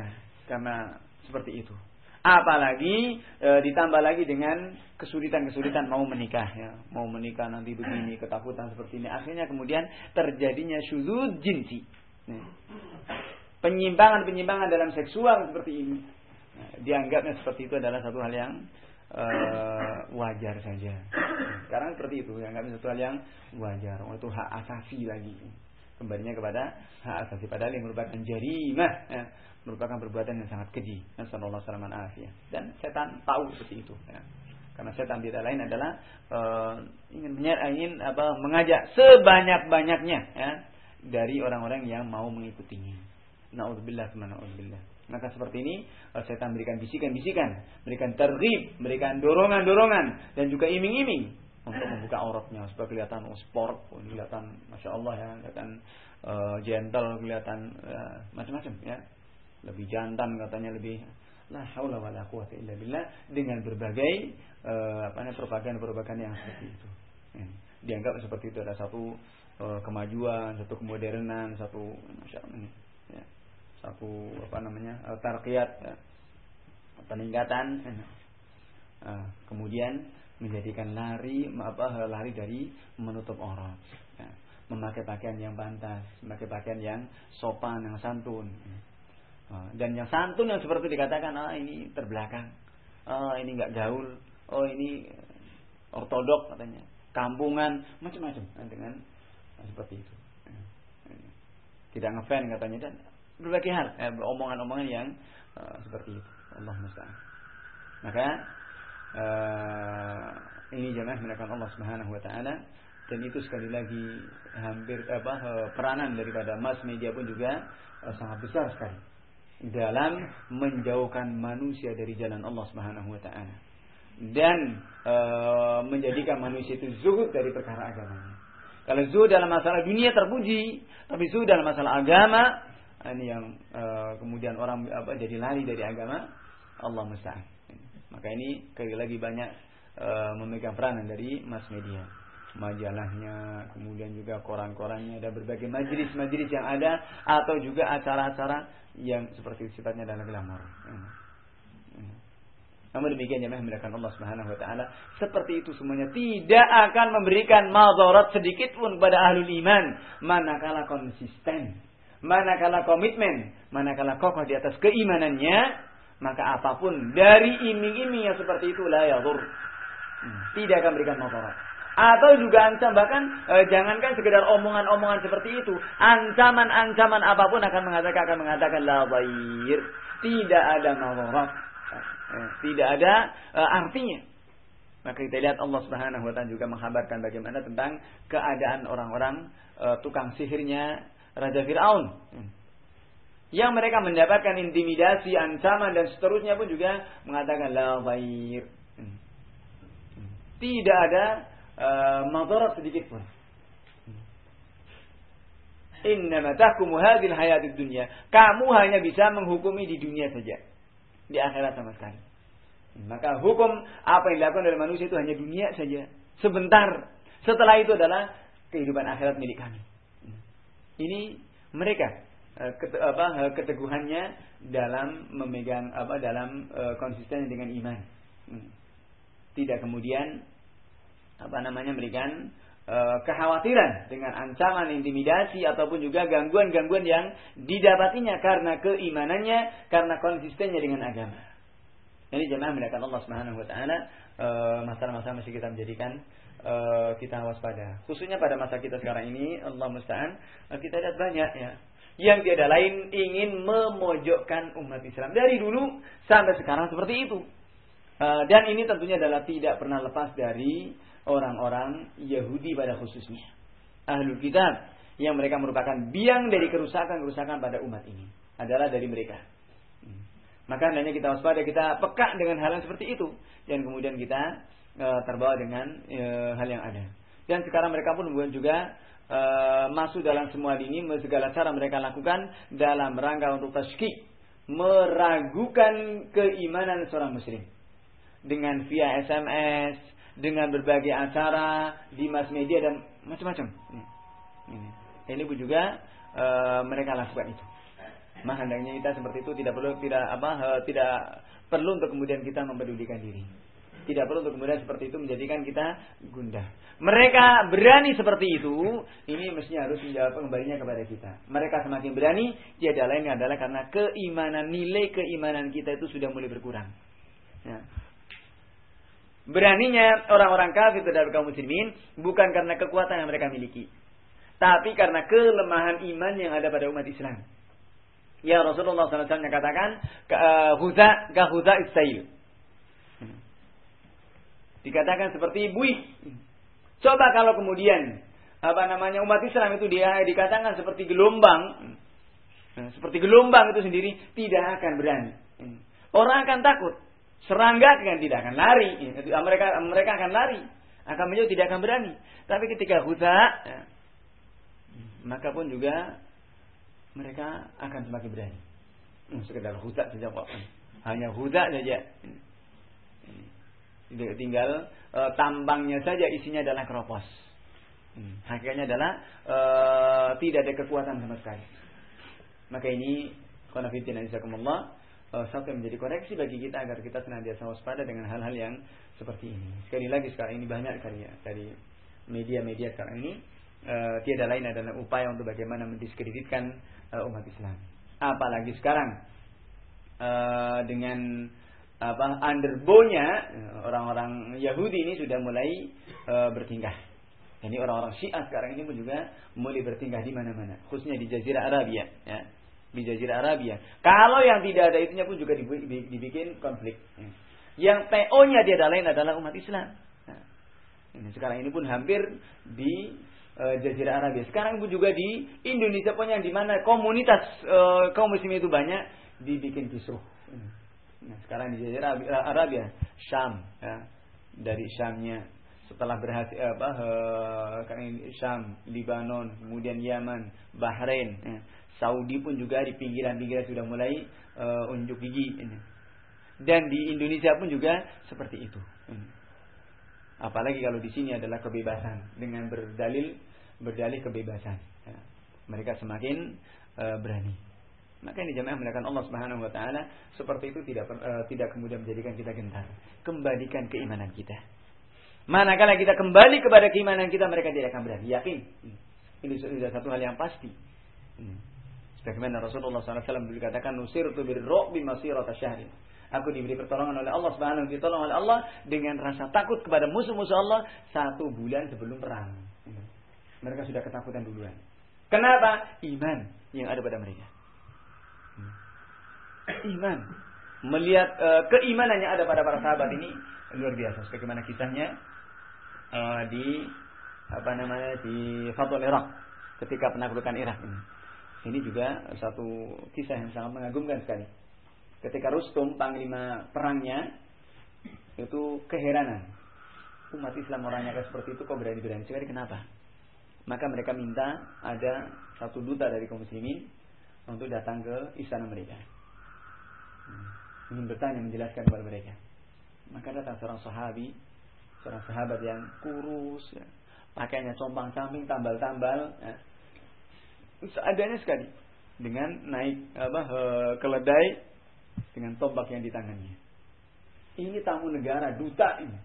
karena seperti itu. Apalagi e, ditambah lagi dengan kesulitan-kesulitan mau menikah ya, mau menikah nanti begini, ketakutan seperti ini, akhirnya kemudian terjadinya syuzuz jinsi. Nah, penyimpangan-penyimpangan dalam seksual seperti ini. Nah, dianggapnya seperti itu adalah satu hal yang e, wajar saja. Sekarang seperti itu, dianggapnya satu hal yang wajar. Oh, itu hak asasi lagi. Kembalinya kepada hak asasi, padahal yang merupakan jarimah ya, merupakan perbuatan yang sangat keji. Nasallallahu alaihi wasallam. Dan setan tahu seperti itu ya. Karena setan tidak lain adalah uh, ingin ingin apa mengajak sebanyak-banyaknya ya dari orang-orang yang mau mengikutinya. Nauzubillah wa na'udzubillah. Maka seperti ini uh, setan berikan bisikan-bisikan, berikan targhib, berikan dorongan-dorongan dan juga iming-iming untuk membuka auratnya supaya kelihatan oh, sport, oh, kelihatan masya Allah ya, kelihatan uh, gentle, kelihatan uh, macam-macam ya. Lebih jantan katanya, lebih la haula wala quwata illa billah, dengan berbagai uh, apa namanya propaganda-propaganda yang seperti itu. Ya. Dianggap seperti itu ada satu uh, kemajuan, satu kemodernan, satu masya Allah ya. Satu apa namanya uh, tarqiyat ya. Peningkatan ya. Uh, kemudian menjadikan lari apa lari dari menutup aurat ya. Memakai pakaian yang pantas, memakai pakaian yang sopan, yang santun ya. Dan yang santun yang seperti dikatakan, ah ini terbelakang, ah ini nggak gaul, oh ini ortodok katanya, kampungan, macam-macam dengan seperti itu. Tidak ngefan katanya dan berbagai hal, eh, omongan-omongan yang uh, seperti itu. Allah musta'an. Maka uh, ini jemaah melakukan Allah Subhanahu Wa Taala, dan itu sekali lagi hampir apa uh, peranan daripada mass media pun juga uh, sangat besar sekali dalam menjauhkan manusia dari jalan Allah Subhanahu wa taala dan e, menjadikan manusia itu zuhud dari perkara agamanya. Kalau zuhud dalam masalah dunia terpuji, tapi zuhud dalam masalah agama ini yang e, kemudian orang apa jadi lari dari agama, Allah musta'an. Maka ini sekali lagi banyak e, memegang peranan dari mass media. Majalahnya, kemudian juga koran-korannya, ada berbagai majelis-majelis yang ada atau juga acara-acara yang seperti sifatnya adalah glamor. Namun demikian jemaah melakukan Allah Subhanahu wa taala, seperti itu semuanya tidak akan memberikan madarat sedikit pun kepada ahlul iman manakala konsisten, manakala komitmen, manakala kokoh di atas keimanannya, maka apapun dari iming-iming yang seperti itu la yadur. Tidak akan memberikan madarat. Atau juga ancam, bahkan e, jangankan sekedar omongan-omongan seperti itu, ancaman-ancaman apapun akan mengatakan akan mengatakan la dhair, tidak ada madarat, e, tidak ada e, artinya. Maka kita lihat Allah Subhanahu wa taala juga menghabarkan bagaimana tentang keadaan orang-orang e, tukang sihirnya Raja Firaun, yang mereka mendapatkan intimidasi, ancaman dan seterusnya pun juga mengatakan la dhair, tidak ada Uh, madarat sedikit pun. Innama tahkumu hadhil hayatid dunya. Kamu hanya bisa menghukumi di dunia saja. Di akhirat sama sekali. Maka hukum apa yang dilakukan oleh manusia itu hanya dunia saja. Sebentar. Setelah itu adalah kehidupan akhirat milik kami. Ini mereka uh, kete, apa, keteguhannya dalam memegang apa dalam uh, konsisten dengan iman. Tidak kemudian apa namanya memberikan e, kekhawatiran dengan ancaman, intimidasi ataupun juga gangguan-gangguan yang didapatinya karena keimanannya, karena konsistennya dengan agama. Ini jemaah mendapatkan Allah Subhanahu wa taala, e, masalah-masalah masih kita menjadikan e, kita waspada. Khususnya pada masa kita sekarang ini, Allah musta'an, kita lihat banyak ya yang tiada lain ingin memojokkan umat Islam dari dulu sampai sekarang seperti itu. E, dan ini tentunya adalah tidak pernah lepas dari orang-orang Yahudi pada khususnya, Ahlul Kitab, yang mereka merupakan biang dari kerusakan-kerusakan pada umat ini adalah dari mereka. Maka hendaknya kita waspada, kita peka dengan hal yang seperti itu, dan kemudian kita e, terbawa dengan e, hal yang ada. Dan sekarang mereka pun juga e, masuk dalam semua ini, segala cara mereka lakukan dalam rangka untuk tasykik, meragukan keimanan seorang muslim dengan via S M S, dengan berbagai acara di mass media dan macam-macam. Ini, ini pun juga e, mereka lakukan itu. Maka hendaknya kita seperti itu, tidak perlu tidak apa tidak perlu untuk kemudian kita mempedulikan diri. Tidak perlu untuk kemudian seperti itu menjadikan kita gundah. Mereka berani seperti itu, ini mestinya harus menjawab kembalinya kepada kita. Mereka semakin berani, tiada lain adalah karena keimanan, nilai keimanan kita itu sudah mulai berkurang. Ya. Beraninya orang-orang kafir terhadap kaum muslimin bukan karena kekuatan yang mereka miliki, tapi karena kelemahan iman yang ada pada umat Islam. Ya Rasulullah sallallahu alaihi wasallam katakan, "Huza ka huza is-sail." Dikatakan seperti buih. Coba kalau kemudian apa namanya umat Islam itu dia dikatakan seperti gelombang, nah, seperti gelombang itu sendiri tidak akan berani. Orang akan takut, serangga kan tidak akan lari. Mereka mereka akan lari, akan menjauh, tidak akan berani. Tapi ketika huza, ya, maka pun juga mereka akan semakin berani. Sekedar huza saja kok, hanya huza saja. Tinggal e, tambangnya saja isinya adalah keropos. Hmm. Hakikatnya adalah e, tidak ada kekuatan sama sekali. Maka ini qanafitina jazakumullah e, satu yang menjadi koreksi bagi kita agar kita senantiasa waspada dengan hal-hal yang seperti ini. Sekali lagi sekarang ini banyak sekali ya dari media-media sekarang ini e, tiada lain adalah upaya untuk bagaimana mendiskreditkan e, umat Islam. Apalagi sekarang e, dengan apa underbownya orang-orang Yahudi ini sudah mulai e, bertingkah. Ini orang-orang Syiah sekarang ini pun juga mulai bertingkah di mana-mana, khususnya di Jazirah Arabia, ya. Di Jazirah Arabia. Kalau yang tidak ada itunya pun juga dibikin konflik. Ya. Yang P O-nya tiada lain adalah umat Islam. Nah, ini sekarang ini pun hampir di e, Jazirah Arabia. Sekarang pun juga di Indonesia pun yang di mana komunitas e, kaum muslimin itu banyak dibikin kisruh. Nah, sekarang di Jazirah Arabia, Syam, ya, dari Syamnya setelah berhasil apa eh, Syam, Lebanon, kemudian Yaman, Bahrain, ya, Saudi pun juga di pinggiran-pinggiran sudah mulai eh, unjuk gigi ini. Dan di Indonesia pun juga seperti itu. Apalagi kalau di sini adalah kebebasan dengan berdalil berdalih kebebasan. Ya. Mereka semakin eh, berani. Maka ini jamaah melakukan Allah Subhanahu wa taala seperti itu tidak uh, tidak kemudian menjadikan kita gentar. Kembalikan keimanan kita. Manakala kita kembali kepada keimanan kita, mereka tidak akan berani. Yakin. Ini sudah satu hal yang pasti. Sebagaimana Rasulullah sallallahu alaihi wasallam dikatakan nusirtu birru'bi masirata syahrin. Aku diberi pertolongan oleh Allah Subhanahu wa taala, ditolong oleh Allah dengan rasa takut kepada musuh-musuh Allah satu bulan sebelum perang. Mereka sudah ketakutan duluan. Kenapa? Iman yang ada pada mereka. Iman, melihat uh, keimanan yang ada pada para sahabat ini luar biasa. Sebagaimana kisahnya uh, di apa namanya di Fathul Iraq, ketika penaklukan Irak ini. Ini juga satu kisah yang sangat mengagumkan sekali. Ketika Rustum panglima perangnya itu keheranan, umat Islam orangnya seperti itu kok berani-berani sekali, kenapa? Maka mereka minta ada satu duta dari kaum muslimin untuk datang ke istana mereka. Ingin bertanya, menjelaskan kepada mereka. Maka datang seorang sahabi, seorang sahabat yang kurus, ya, pakaiannya compang camping, tambal-tambal, ya, seadanya sekali, dengan naik apa keledai dengan tombak yang di tangannya. Ini tamu negara, duta ini.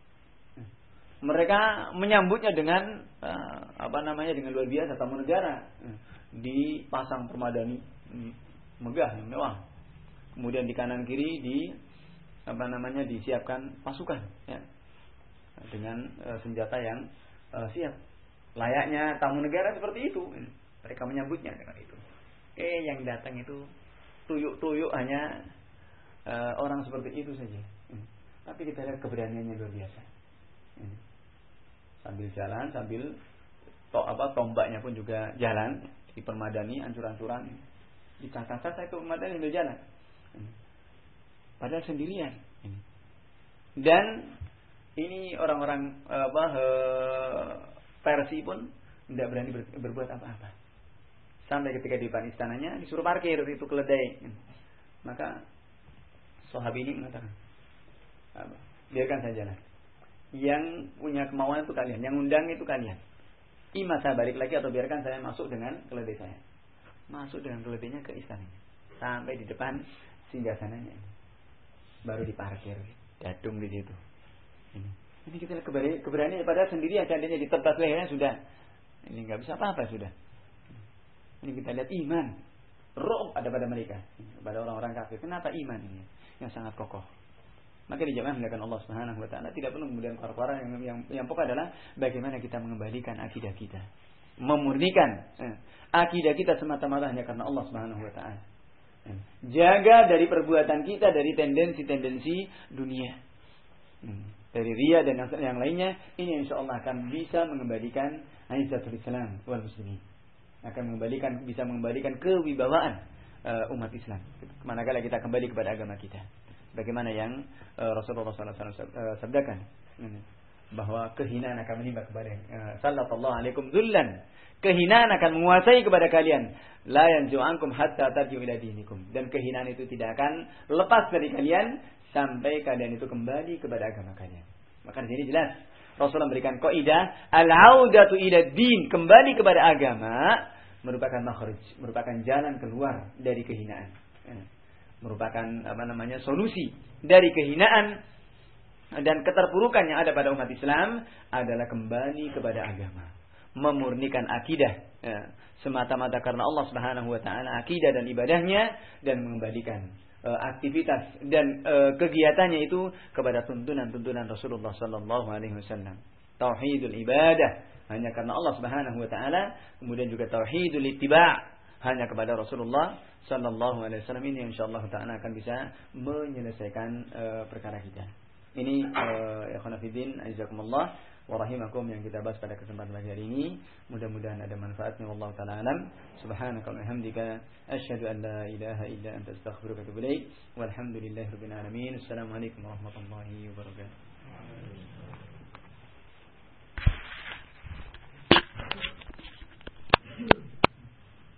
Mereka menyambutnya dengan apa namanya dengan luar biasa, tamu negara, dipasang permadani megah, mewah. Kemudian di kanan kiri di apa namanya disiapkan pasukan, ya, dengan e, senjata yang e, siap. Layaknya tamu negara seperti itu. Mereka menyambutnya dengan itu. Eh yang datang itu tuyuk-tuyuk hanya e, orang seperti itu saja. Hmm. Tapi kita lihat keberaniannya luar biasa. Hmm. Sambil jalan, sambil to, apa tombaknya pun juga jalan, dipermadani, ancur-ancuran, dicacah-cacah itu permadani sambil jalan. Padahal sendirian. Dan ini orang-orang apa Persia pun tidak berani ber, berbuat apa-apa. Sampai ketika di depan istananya disuruh parkir itu keledai. Maka sahabat ini mengatakan, biarkan saya jalan. Yang punya kemauan itu kalian, yang undang itu kalian. Ima saya balik lagi atau biarkan saya masuk dengan keledai saya. Masuk dengan keledainya ke istananya. sampai di depan singgasananya. Baru diparkir, dadung di situ. Ini, ini kita keberanian, keberanian padahal sendiri seandainya ditebas lehernya sudah. Ini nggak bisa apa-apa sudah. Ini kita lihat iman, roh ada pada mereka, pada orang-orang kafir. Kenapa iman ini yang sangat kokoh? Maka di jamaah melakukan Allah Subhanahu Wa Taala tidak perlu kemudian koar-koar yang, yang yang pokok adalah bagaimana kita mengembalikan akidah kita, memurnikan eh, akidah kita semata-mata hanya karena Allah Subhanahu Wa Taala. Eh, jaga dari perbuatan kita dari tendensi-tendensi dunia, hmm, dari riya dan yang lainnya. Ini insya Allah akan bisa mengembalikan Aizatul Islam wal Muslimin, akan mengembalikan bisa mengembalikan kewibawaan uh, umat Islam. Manakala kita kembali kepada agama kita. Bagaimana yang uh, Rasulullah sallallahu alaihi wasallam sabdakan, bahwa kehinaan akan menimpa kepada uh, sallallahu alaikum dzullan. Kehinaan akan menguasai kepada kalian. La yanju'ankum hatta tarji'u ila dinikum. Dan kehinaan itu tidak akan lepas dari kalian sampai kalian itu kembali kepada agama kalian. Maka di sini jelas Rasulullah memberikan kaidah al-audatu ila din, kembali kepada agama merupakan makhraj, merupakan jalan keluar dari kehinaan. Merupakan apa namanya solusi dari kehinaan dan keterpurukan yang ada pada umat Islam adalah kembali kepada agama, memurnikan akidah ya, semata-mata karena Allah Subhanahu Wa Taala, akidah dan ibadahnya, dan mengembalikan uh, aktivitas dan uh, kegiatannya itu kepada tuntunan-tuntunan Rasulullah Sallallahu Alaihi Wasallam. Tauhidul ibadah hanya karena Allah Subhanahu Wa Taala, kemudian juga tauhidul ittiba' hanya kepada Rasulullah Sallallahu Alaihi Wasallam. Ini insyaallah Taala akan bisa menyelesaikan uh, perkara kita. Ini uh, ya khonafidin azakumullah wa rahimakum yang kita bahas pada kesempatan pagi hari ini. Mudah-mudahan ada manfaatnya. Wallahu taala alam. Subhanaka wa bihamdika asyhadu an la ilaha illa anta astaghfiruka wa atubu ilaik. Walhamdulillahirabbil alamin. Assalamualaikum warahmatullahi wabarakatuh.